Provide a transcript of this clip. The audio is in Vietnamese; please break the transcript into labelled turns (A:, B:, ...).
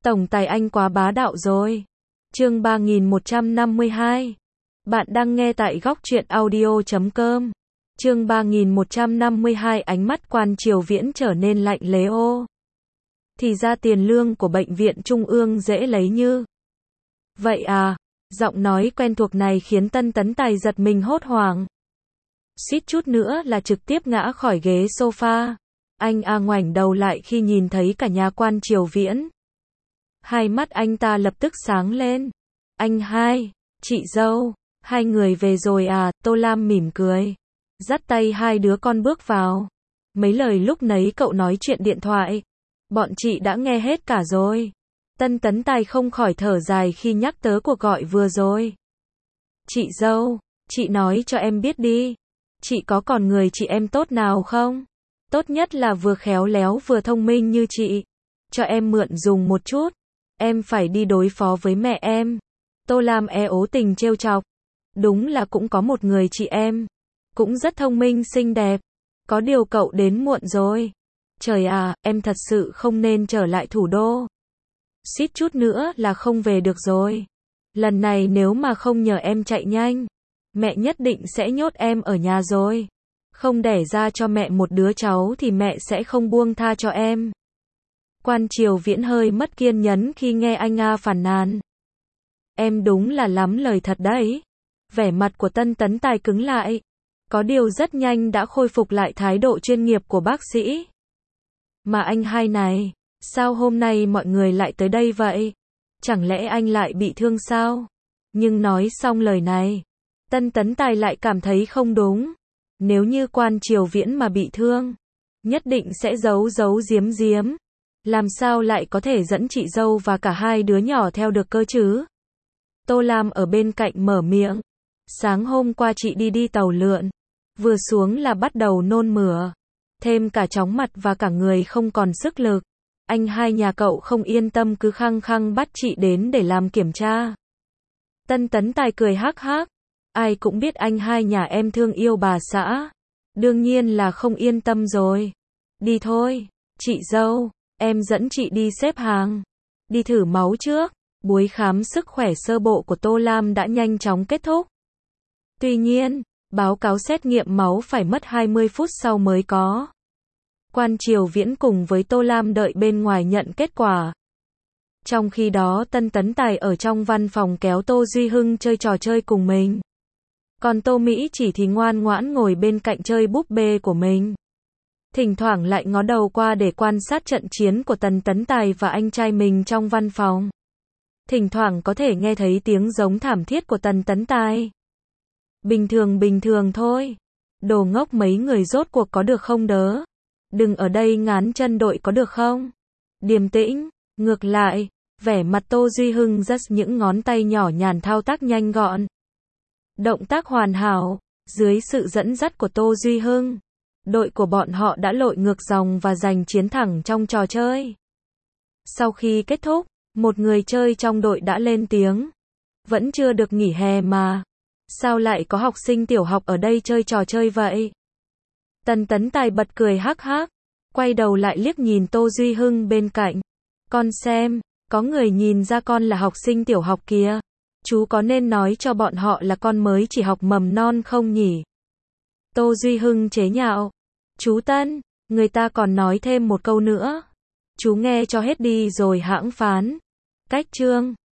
A: Tổng tài anh quá bá đạo rồi. Chương 3152. Bạn đang nghe tại góc truyện audio.com. Chương 3152, ánh mắt Quan Triều Viễn trở nên lạnh lẽo. Thì ra tiền lương của bệnh viện trung ương dễ lấy như vậy à? Giọng nói quen thuộc này khiến Tân Tấn Tài giật mình hốt hoảng. Suýt chút nữa là trực tiếp ngã khỏi ghế sofa. Anh ngoảnh đầu lại khi nhìn thấy cả nhà Quan Triều Viễn. Hai mắt anh ta lập tức sáng lên. Anh hai, chị dâu, hai người về rồi à? Tô Lam mỉm cười, dắt tay hai đứa con bước vào. Mấy lời lúc nấy cậu nói chuyện điện thoại, bọn chị đã nghe hết cả rồi. Tân Tấn Tài không khỏi thở dài khi nhắc tới cuộc gọi vừa rồi. Chị dâu, chị nói cho em biết đi. Chị có còn người chị em tốt nào không? Tốt nhất là vừa khéo léo vừa thông minh như chị. Cho em mượn dùng một chút. Em phải đi đối phó với mẹ em. Tô Lam ố tình trêu chọc. Đúng là cũng có một người chị em. Cũng rất thông minh xinh đẹp. Có điều cậu đến muộn rồi. Trời à, em thật sự không nên trở lại thủ đô. Suýt chút nữa là không về được rồi. Lần này nếu mà không nhờ em chạy nhanh, mẹ nhất định sẽ nhốt em ở nhà rồi. Không đẻ ra cho mẹ một đứa cháu thì mẹ sẽ không buông tha cho em. Quan Triều Viễn hơi mất kiên nhẫn khi nghe anh phàn nàn. Em đúng là lắm lời thật đấy. Vẻ mặt của Tân Tấn Tài cứng lại. Có điều rất nhanh đã khôi phục lại thái độ chuyên nghiệp của bác sĩ. Mà anh hai này, sao hôm nay mọi người lại tới đây vậy? Chẳng lẽ anh lại bị thương sao? Nhưng nói xong lời này, Tân Tấn Tài lại cảm thấy không đúng. Nếu như Quan Triều Viễn mà bị thương, nhất định sẽ giấu giếm. Làm sao lại có thể dẫn chị dâu và cả hai đứa nhỏ theo được cơ chứ? Tô Lam ở bên cạnh mở miệng. Sáng hôm qua chị đi tàu lượn. Vừa xuống là bắt đầu nôn mửa. Thêm cả chóng mặt và cả người không còn sức lực. Anh hai nhà cậu không yên tâm cứ khăng khăng bắt chị đến để làm kiểm tra. Tân Tấn Tài cười hắc hắc. Ai cũng biết anh hai nhà em thương yêu bà xã. Đương nhiên là không yên tâm rồi. Đi thôi, chị dâu, em dẫn chị đi xếp hàng. Đi thử máu trước. Buổi khám sức khỏe sơ bộ của Tô Lam đã nhanh chóng kết thúc. Tuy nhiên, báo cáo xét nghiệm máu phải mất 20 phút sau mới có. Quan Triều Viễn cùng với Tô Lam đợi bên ngoài nhận kết quả. Trong khi đó Tân Tấn Tài ở trong văn phòng kéo Tô Duy Hưng chơi trò chơi cùng mình. Còn Tô Mỹ Chỉ thì ngoan ngoãn ngồi bên cạnh chơi búp bê của mình. Thỉnh thoảng lại ngó đầu qua để quan sát trận chiến của Tân Tấn Tài và anh trai mình trong văn phòng. Thỉnh thoảng có thể nghe thấy tiếng giống thảm thiết của Tân Tấn Tài. Bình thường thôi. Đồ ngốc mấy người rốt cuộc có được không đớ? Đừng ở đây ngán chân đội có được không? Điềm tĩnh, ngược lại, vẻ mặt Tô Duy Hưng rất những ngón tay nhỏ nhàn thao tác nhanh gọn. Động tác hoàn hảo, dưới sự dẫn dắt của Tô Duy Hưng, đội của bọn họ đã lội ngược dòng và giành chiến thắng trong trò chơi. Sau khi kết thúc, một người chơi trong đội đã lên tiếng. Vẫn chưa được nghỉ hè mà. Sao lại có học sinh tiểu học ở đây chơi trò chơi vậy? Tân Tấn Tài bật cười hắc hắc, quay đầu lại liếc nhìn Tô Duy Hưng bên cạnh. Con xem, có người nhìn ra con là học sinh tiểu học kìa. Chú có nên nói cho bọn họ là con mới chỉ học mầm non không nhỉ? Tô Duy Hưng chế nhạo. Chú Tân, người ta còn nói thêm một câu nữa. Chú nghe cho hết đi rồi hãng phán. Cách chương